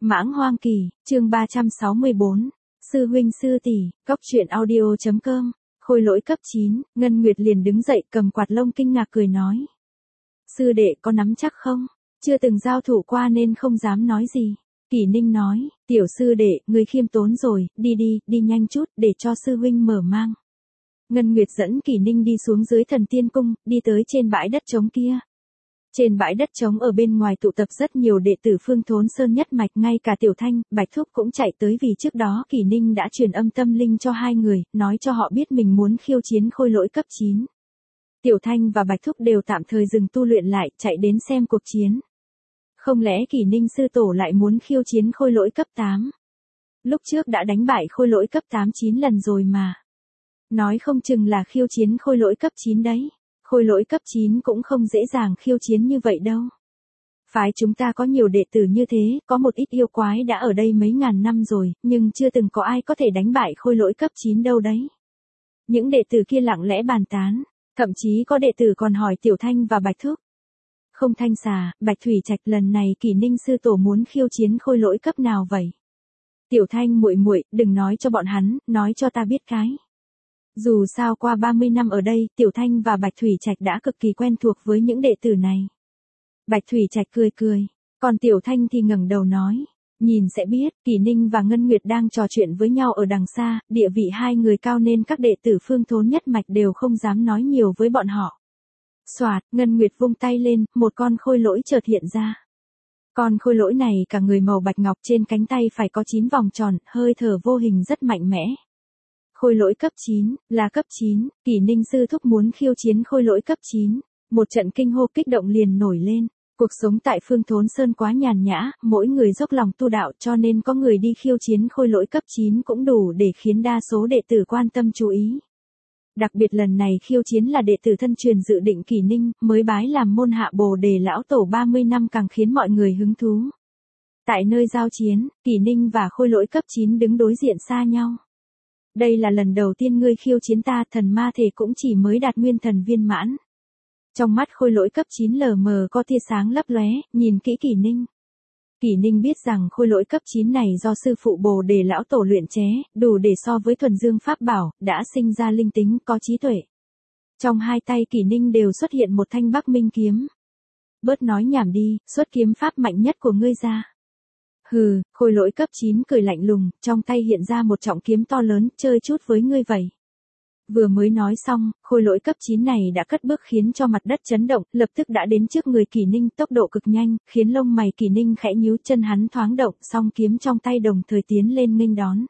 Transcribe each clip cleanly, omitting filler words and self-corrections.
Mãng Hoang Kỳ, chương 364. Sư huynh sư tỷ, cóc truyện audio.com. Khôi lỗi cấp 9, Ngân Nguyệt liền đứng dậy cầm quạt lông kinh ngạc cười nói. Sư đệ có nắm chắc không? Chưa từng giao thủ qua nên không dám nói gì. Kỷ Ninh nói, tiểu sư đệ, người khiêm tốn rồi, đi nhanh chút để cho sư huynh mở mang. Ngân Nguyệt dẫn Kỷ Ninh đi xuống dưới Thần Tiên Cung, đi tới trên bãi đất trống kia. Trên bãi đất trống ở bên ngoài tụ tập rất nhiều đệ tử Phương Thốn Sơn nhất mạch, ngay cả Tiểu Thanh, Bạch Thúc cũng chạy tới vì trước đó Kỷ Ninh đã truyền âm tâm linh cho hai người, nói cho họ biết mình muốn khiêu chiến khôi lỗi cấp 9. Tiểu Thanh và Bạch Thúc đều tạm thời dừng tu luyện lại, chạy đến xem cuộc chiến. Không lẽ Kỷ Ninh sư tổ lại muốn khiêu chiến khôi lỗi cấp 8? Lúc trước đã đánh bại khôi lỗi cấp 8 9 lần rồi mà. Nói không chừng là khiêu chiến khôi lỗi cấp 9 đấy. Khôi lỗi cấp 9 cũng không dễ dàng khiêu chiến như vậy đâu. Phái chúng ta có nhiều đệ tử như thế, có một ít yêu quái đã ở đây mấy ngàn năm rồi, nhưng chưa từng có ai có thể đánh bại khôi lỗi cấp 9 đâu đấy. Những đệ tử kia lặng lẽ bàn tán, thậm chí có đệ tử còn hỏi Tiểu Thanh và Bạch Thúc. Không Thanh Xà, Bạch Thủy Trạch, lần này Kỷ Ninh sư tổ muốn khiêu chiến khôi lỗi cấp nào vậy? Tiểu Thanh muội muội, đừng nói cho bọn hắn, nói cho ta biết cái. Dù sao qua 30 năm ở đây, Tiểu Thanh và Bạch Thủy Trạch đã cực kỳ quen thuộc với những đệ tử này. Bạch Thủy Trạch cười, còn Tiểu Thanh thì ngẩng đầu nói, nhìn sẽ biết. Kỷ Ninh và Ngân Nguyệt đang trò chuyện với nhau ở đằng xa, địa vị hai người cao nên các đệ tử Phương Thốn nhất mạch đều không dám nói nhiều với bọn họ. Soạt, Ngân Nguyệt vung tay lên, một con khôi lỗi chợt hiện ra. Con khôi lỗi này cả người màu bạch ngọc, trên cánh tay phải có 9 vòng tròn, hơi thở vô hình rất mạnh mẽ. Khôi lỗi cấp 9, là cấp 9, Kỷ Ninh sư thúc muốn khiêu chiến khôi lỗi cấp 9. Một trận kinh hô kích động liền nổi lên. Cuộc sống tại Phương Thốn Sơn quá nhàn nhã, mỗi người dốc lòng tu đạo, cho nên có người đi khiêu chiến khôi lỗi cấp 9 cũng đủ để khiến đa số đệ tử quan tâm chú ý. Đặc biệt lần này khiêu chiến là đệ tử thân truyền dự định Kỷ Ninh, mới bái làm môn hạ Bồ Đề lão tổ 30 năm, càng khiến mọi người hứng thú. Tại nơi giao chiến, Kỷ Ninh và khôi lỗi cấp 9 đứng đối diện xa nhau. Đây là lần đầu tiên ngươi khiêu chiến ta, thần ma thể cũng chỉ mới đạt nguyên thần viên mãn. Trong mắt khôi lỗi cấp 9 lờ mờ có tia sáng lấp lóe, nhìn kỹ Kỷ Ninh. Kỷ Ninh biết rằng khôi lỗi cấp 9 này do sư phụ Bồ Đề lão tổ luyện chế, đủ để so với thuần dương pháp bảo, đã sinh ra linh tính, có trí tuệ. Trong hai tay Kỷ Ninh đều xuất hiện một thanh Bắc Minh kiếm. Bớt nói nhảm đi, xuất kiếm pháp mạnh nhất của ngươi ra. Hừ, khôi lỗi cấp 9 cười lạnh lùng, trong tay hiện ra một trọng kiếm to lớn, chơi chút với ngươi vậy. Vừa mới nói xong, khôi lỗi cấp 9 này đã cất bước khiến cho mặt đất chấn động, lập tức đã đến trước người Kỷ Ninh, tốc độ cực nhanh, khiến lông mày Kỷ Ninh khẽ nhíu, chân hắn thoáng động, song kiếm trong tay đồng thời tiến lên nghênh đón.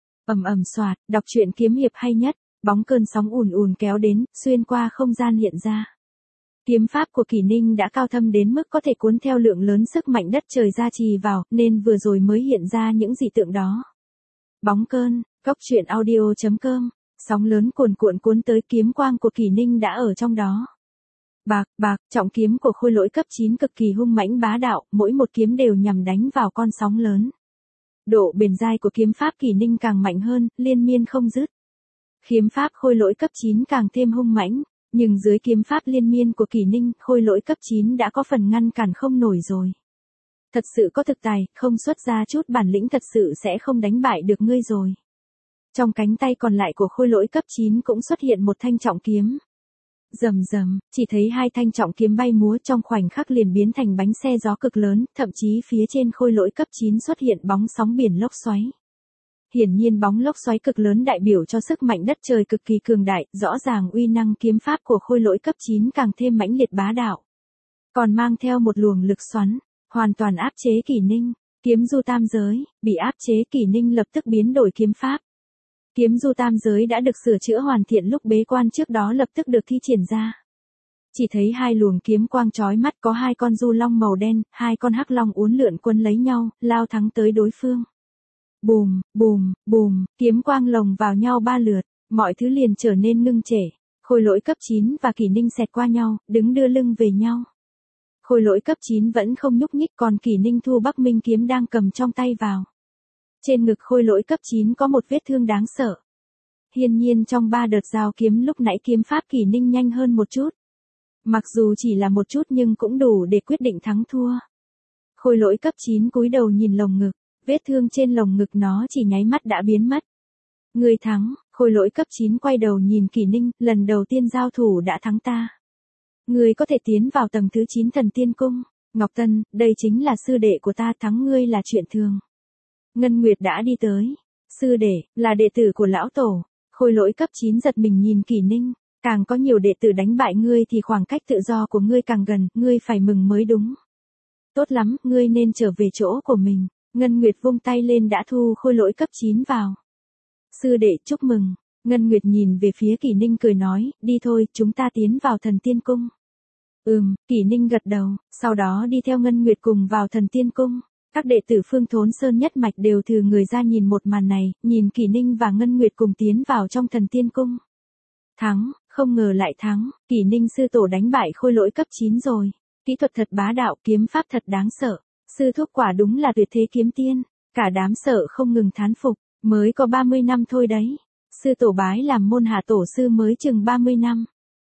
Ầm xoạt, đọc truyện kiếm hiệp hay nhất, bóng cơn sóng ùn ùn kéo đến, xuyên qua không gian hiện ra. Kiếm pháp của Kỷ Ninh đã cao thâm đến mức có thể cuốn theo lượng lớn sức mạnh đất trời gia trì vào, nên vừa rồi mới hiện ra những dị tượng đó. Bóng cơn, cóc truyện audio.com. Sóng lớn cuồn cuộn cuốn tới, kiếm quang của Kỷ Ninh đã ở trong đó. Bạc, trọng kiếm của khôi lỗi cấp 9 cực kỳ hung mãnh bá đạo, mỗi một kiếm đều nhằm đánh vào con sóng lớn. Độ bền dai của kiếm pháp Kỷ Ninh càng mạnh hơn, liên miên không dứt. Kiếm pháp khôi lỗi cấp 9 càng thêm hung mãnh, nhưng dưới kiếm pháp liên miên của Kỷ Ninh, khôi lỗi cấp 9 đã có phần ngăn cản không nổi rồi. Thật sự có thực tài, không xuất ra chút bản lĩnh thật sự sẽ không đánh bại được ngươi rồi. Trong cánh tay còn lại của khôi lỗi cấp 9 cũng xuất hiện một thanh trọng kiếm. Rầm, chỉ thấy hai thanh trọng kiếm bay múa, trong khoảnh khắc liền biến thành bánh xe gió cực lớn, thậm chí phía trên khôi lỗi cấp 9 xuất hiện bóng sóng biển lốc xoáy. Hiển nhiên bóng lốc xoáy cực lớn đại biểu cho sức mạnh đất trời cực kỳ cường đại, rõ ràng uy năng kiếm pháp của khôi lỗi cấp 9 càng thêm mãnh liệt bá đạo. Còn mang theo một luồng lực xoắn, hoàn toàn áp chế Kỷ Ninh. Kiếm du tam giới, bị áp chế Kỷ Ninh lập tức biến đổi kiếm pháp. Kiếm du tam giới đã được sửa chữa hoàn thiện lúc bế quan trước đó lập tức được thi triển ra. Chỉ thấy hai luồng kiếm quang chói mắt, có hai con du long màu đen, hai con hắc long uốn lượn quân lấy nhau, lao thắng tới đối phương. Bùm, kiếm quang lồng vào nhau 3 lượt, mọi thứ liền trở nên ngưng trệ. Khôi lỗi cấp 9 và Kỷ Ninh xẹt qua nhau, đứng đưa lưng về nhau. Khôi lỗi cấp 9 vẫn không nhúc nhích, còn Kỷ Ninh thu Bắc Minh kiếm đang cầm trong tay vào. Trên ngực khôi lỗi cấp 9 có một vết thương đáng sợ. Hiển nhiên trong 3 đợt giao kiếm lúc nãy kiếm pháp Kỷ Ninh nhanh hơn một chút. Mặc dù chỉ là một chút nhưng cũng đủ để quyết định thắng thua. Khôi lỗi cấp 9 cúi đầu nhìn lồng ngực, vết thương trên lồng ngực nó chỉ nháy mắt đã biến mất. Ngươi thắng, khôi lỗi cấp 9 quay đầu nhìn Kỷ Ninh, lần đầu tiên giao thủ đã thắng ta. Ngươi có thể tiến vào tầng thứ 9 thần tiên cung. Ngọc Tân, đây chính là sư đệ của ta, thắng ngươi là chuyện thường. Ngân Nguyệt đã đi tới. Sư đệ, là đệ tử của lão tổ. Khôi lỗi cấp 9 giật mình nhìn Kỷ Ninh, càng có nhiều đệ tử đánh bại ngươi thì khoảng cách tự do của ngươi càng gần, ngươi phải mừng mới đúng. Tốt lắm, ngươi nên trở về chỗ của mình. Ngân Nguyệt vung tay lên đã thu khôi lỗi cấp 9 vào. Sư đệ chúc mừng. Ngân Nguyệt nhìn về phía Kỷ Ninh cười nói, đi thôi, chúng ta tiến vào thần tiên cung. Kỷ Ninh gật đầu, sau đó đi theo Ngân Nguyệt cùng vào thần tiên cung. Các đệ tử Phương Thốn Sơn nhất mạch đều thừ người ra nhìn một màn này, nhìn Kỷ Ninh và Ngân Nguyệt cùng tiến vào trong thần tiên cung. Thắng, không ngờ lại thắng, Kỷ Ninh sư tổ đánh bại khôi lỗi cấp 9 rồi. Kỹ thuật thật bá đạo, kiếm pháp thật đáng sợ. Sư thúc quả đúng là tuyệt thế kiếm tiên. Cả đám sợ không ngừng thán phục, mới có 30 năm thôi đấy. Sư tổ bái làm môn hạ tổ sư mới chừng 30 năm.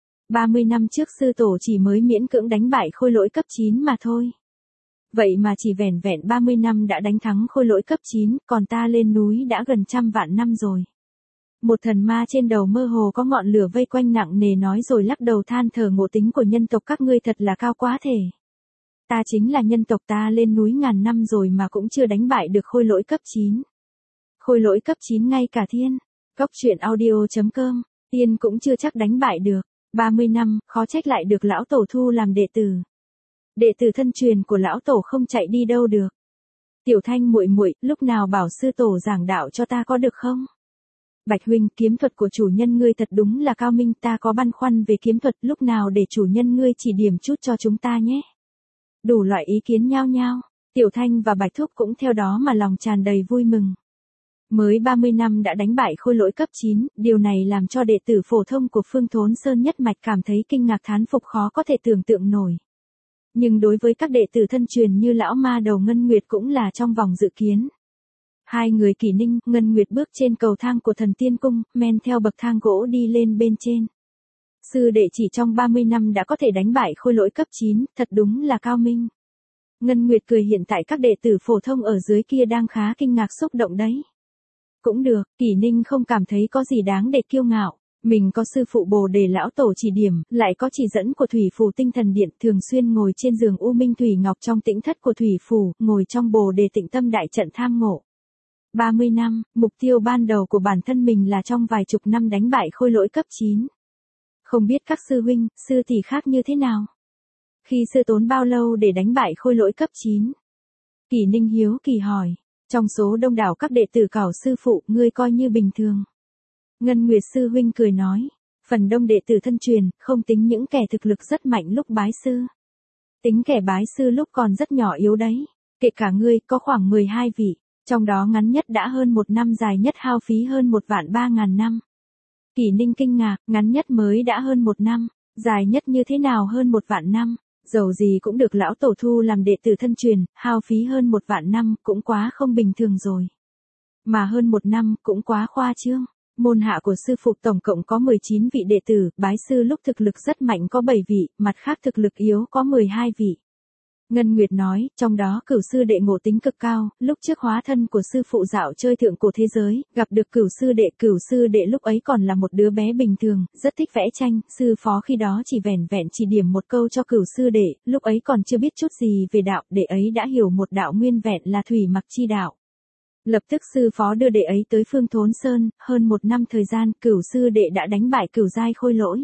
30 năm trước sư tổ chỉ mới miễn cưỡng đánh bại khôi lỗi cấp 9 mà thôi. Vậy mà chỉ vẻn vẹn 30 năm đã đánh thắng khôi lỗi cấp 9, còn ta lên núi đã gần trăm vạn năm rồi. Một thần ma trên đầu mơ hồ có ngọn lửa vây quanh nặng nề nói rồi lắc đầu than thở ngộ tính của nhân tộc các ngươi thật là cao quá thể. Ta chính là nhân tộc, ta lên núi ngàn năm rồi mà cũng chưa đánh bại được khôi lỗi cấp 9. Khôi lỗi cấp 9 ngay cả thiên. Góc truyện audio.com, tiên cũng chưa chắc đánh bại được. 30 năm, khó trách lại được lão tổ thu làm đệ tử. Đệ tử thân truyền của lão tổ không chạy đi đâu được. Tiểu Thanh muội muội, lúc nào bảo sư tổ giảng đạo cho ta có được không? Bạch huynh, kiếm thuật của chủ nhân ngươi thật đúng là cao minh, ta có băn khoăn về kiếm thuật, lúc nào để chủ nhân ngươi chỉ điểm chút cho chúng ta nhé. Đủ loại ý kiến nhao nhao, Tiểu Thanh và Bạch Thúc cũng theo đó mà lòng tràn đầy vui mừng. Mới 30 năm đã đánh bại khôi lỗi cấp 9, điều này làm cho đệ tử phổ thông của Phương Thốn Sơn nhất mạch cảm thấy kinh ngạc thán phục khó có thể tưởng tượng nổi. Nhưng đối với các đệ tử thân truyền như lão ma đầu Ngân Nguyệt cũng là trong vòng dự kiến. Hai người Kỷ Ninh, Ngân Nguyệt bước trên cầu thang của thần tiên cung, men theo bậc thang gỗ đi lên bên trên. Sư đệ chỉ trong 30 năm đã có thể đánh bại khôi lỗi cấp 9, thật đúng là cao minh. Ngân Nguyệt cười, hiện tại các đệ tử phổ thông ở dưới kia đang khá kinh ngạc xúc động đấy. Cũng được, Kỷ Ninh không cảm thấy có gì đáng để kiêu ngạo. Mình có sư phụ Bồ Đề lão tổ chỉ điểm, lại có chỉ dẫn của Thủy Phù Tinh Thần Điện, thường xuyên ngồi trên giường U Minh Thủy Ngọc trong tĩnh thất của Thủy Phù, ngồi trong Bồ Đề Tịnh Tâm đại trận tham ngộ. 30 năm, mục tiêu ban đầu của bản thân mình là trong vài chục năm đánh bại khôi lỗi cấp 9. Không biết các sư huynh, sư tỷ khác như thế nào? Khi sư tốn bao lâu để đánh bại khôi lỗi cấp 9? Kỷ Ninh hiếu kỳ hỏi. Trong số đông đảo các đệ tử cảo sư phụ, ngươi coi như bình thường. Ngân Nguyệt sư huynh cười nói, phần đông đệ tử thân truyền, không tính những kẻ thực lực rất mạnh lúc bái sư. Tính kẻ bái sư lúc còn rất nhỏ yếu đấy. Kể cả ngươi, có khoảng 12 vị, trong đó ngắn nhất đã hơn 1 năm, dài nhất hao phí hơn 1.300.000 năm. Kỷ Ninh kinh ngạc, ngắn nhất mới đã hơn 1 năm, dài nhất như thế nào hơn 1.000.000 năm, dầu gì cũng được lão tổ thu làm đệ tử thân truyền, hao phí hơn 1.000.000 năm cũng quá không bình thường rồi. Mà hơn 1 năm cũng quá khoa trương. Môn hạ của sư phụ tổng cộng có 19 vị đệ tử, bái sư lúc thực lực rất mạnh có 7 vị, mặt khác thực lực yếu có 12 vị. Ngân Nguyệt nói, trong đó Cửu sư đệ ngộ tính cực cao, lúc trước hóa thân của sư phụ dạo chơi thượng cổ thế giới, gặp được Cửu sư đệ lúc ấy còn là một đứa bé bình thường, rất thích vẽ tranh, sư phó khi đó chỉ vẻn vẹn chỉ điểm một câu cho Cửu sư đệ, lúc ấy còn chưa biết chút gì về đạo, đệ ấy đã hiểu một đạo nguyên vẹn là thủy mặc chi đạo. Lập tức sư phó đưa đệ ấy tới Phương Thốn Sơn, hơn 1 năm thời gian, Cửu sư đệ đã đánh bại Cửu giai khôi lỗi.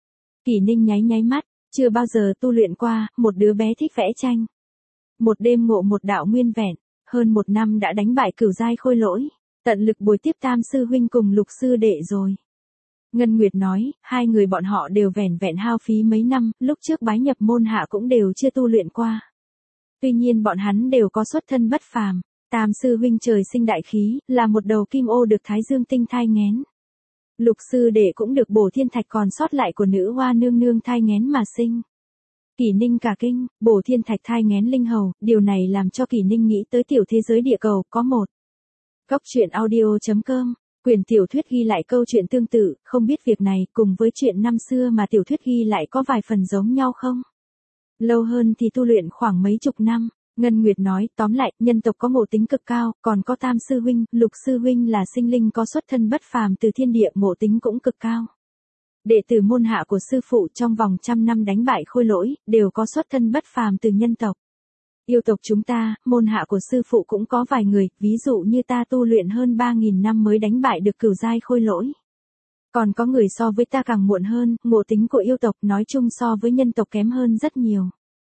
Kỷ Ninh nháy mắt, chưa bao giờ tu luyện qua, một đứa bé thích vẽ tranh. Một đêm ngộ một đạo nguyên vẹn, hơn 1 năm đã đánh bại Cửu giai khôi lỗi, tận lực bồi tiếp Tam sư huynh cùng Lục sư đệ rồi. Ngân Nguyệt nói, hai người bọn họ đều vẻn vẹn hao phí mấy năm, lúc trước bái nhập môn hạ cũng đều chưa tu luyện qua. Tuy nhiên bọn hắn đều có xuất thân bất phàm. Tam sư huynh trời sinh đại khí, là một đầu kim ô được Thái Dương tinh thai nghén. Lục sư đệ cũng được bổ thiên thạch còn sót lại của nữ hoa nương nương thai nghén mà sinh. Kỷ Ninh cả kinh, bổ thiên thạch thai nghén linh hầu, điều này làm cho Kỷ Ninh nghĩ tới tiểu thế giới địa cầu, có một. Góc truyện audio.com, quyển tiểu thuyết ghi lại câu chuyện tương tự, không biết việc này cùng với chuyện năm xưa mà tiểu thuyết ghi lại có vài phần giống nhau không? Lâu hơn thì tu luyện khoảng mấy chục năm. Ngân Nguyệt nói, tóm lại, nhân tộc có ngộ tính cực cao, còn có Tam sư huynh, Lục sư huynh là sinh linh có xuất thân bất phàm từ thiên địa, ngộ tính cũng cực cao. Đệ tử môn hạ của sư phụ trong vòng 100 năm đánh bại Khôi Lỗi, đều có xuất thân bất phàm từ nhân tộc. Yêu tộc chúng ta, môn hạ của sư phụ cũng có vài người, ví dụ như ta tu luyện hơn 3.000 năm mới đánh bại được cửu giai Khôi Lỗi. Còn có người so với ta càng muộn hơn, ngộ tính của yêu tộc nói chung so với nhân tộc kém hơn rất nhiều.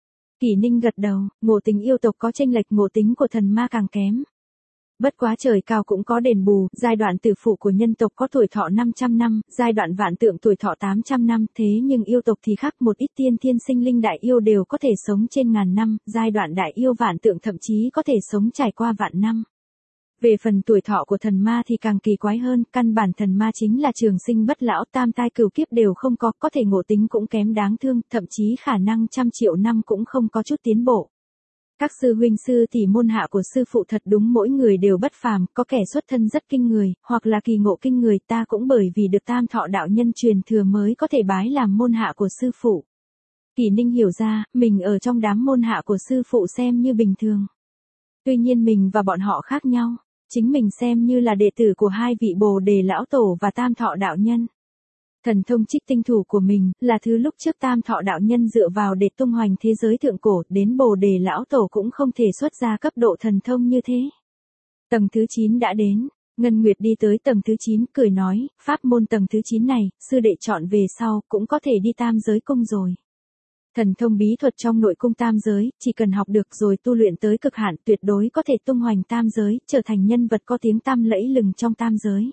Kỷ Ninh gật đầu, ngộ tính yêu tộc có chênh lệch, ngộ tính của thần ma càng kém. Bất quá trời cao cũng có đền bù, giai đoạn tử phụ của nhân tộc có tuổi thọ 500 năm, giai đoạn vạn tượng tuổi thọ 800 năm, thế nhưng yêu tộc thì khác, một ít tiên thiên sinh linh đại yêu đều có thể sống trên ngàn năm, giai đoạn đại yêu vạn tượng thậm chí có thể sống trải qua vạn năm. Về phần tuổi thọ của thần ma thì càng kỳ quái hơn, căn bản thần ma chính là trường sinh bất lão, tam tai cửu kiếp đều không có thể ngộ tính cũng kém đáng thương, thậm chí khả năng 100 triệu năm cũng không có chút tiến bộ. Các sư huynh sư tỷ môn hạ của sư phụ thật đúng mỗi người đều bất phàm, có kẻ xuất thân rất kinh người, hoặc là kỳ ngộ kinh người, ta cũng bởi vì được Tam Thọ đạo nhân truyền thừa mới có thể bái làm môn hạ của sư phụ. Kỷ Ninh hiểu ra, mình ở trong đám môn hạ của sư phụ xem như bình thường. Tuy nhiên mình và bọn họ khác nhau, chính mình xem như là đệ tử của hai vị Bồ Đề lão tổ và Tam Thọ đạo nhân. Thần thông trích tinh thủ của mình, là thứ lúc trước Tam Thọ đạo nhân dựa vào để tung hoành thế giới thượng cổ, đến Bồ Đề lão tổ cũng không thể xuất ra cấp độ thần thông như thế. Tầng thứ 9 đã đến, Ngân Nguyệt đi tới tầng thứ 9, cười nói, pháp môn tầng thứ 9 này, sư đệ chọn về sau, cũng có thể đi tam giới cung rồi. Thần thông bí thuật trong nội cung tam giới, chỉ cần học được rồi tu luyện tới cực hạn, tuyệt đối có thể tung hoành tam giới, trở thành nhân vật có tiếng tăm lẫy lừng trong tam giới.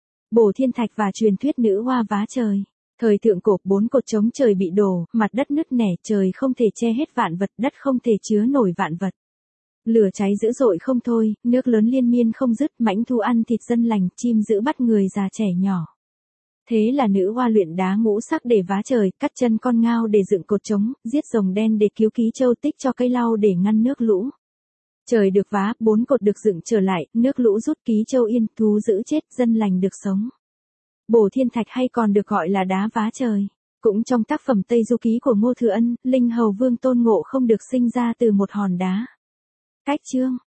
Bổ thiên thạch và truyền thuyết nữ hoa vá trời. Thời thượng cổ, 4 cột chống trời bị đổ, mặt đất nứt nẻ, trời không thể che hết vạn vật, đất không thể chứa nổi vạn vật. Lửa cháy dữ dội không thôi, nước lớn liên miên không dứt, mãnh thu ăn thịt dân lành, chim dữ bắt người già trẻ nhỏ. Thế là nữ hoa luyện đá ngũ sắc để vá trời, cắt chân con ngao để dựng cột trống, giết rồng đen để cứu Ký Châu Tích cho cây lau để ngăn nước lũ. Trời được vá, 4 cột được dựng trở lại, nước lũ rút, Ký Châu yên, thú dữ chết, dân lành được sống. Bổ thiên thạch hay còn được gọi là đá vá trời. Cũng trong tác phẩm Tây Du Ký của Ngô Thừa Ân, Linh Hầu Vương Tôn Ngộ không được sinh ra từ một hòn đá. Cách chương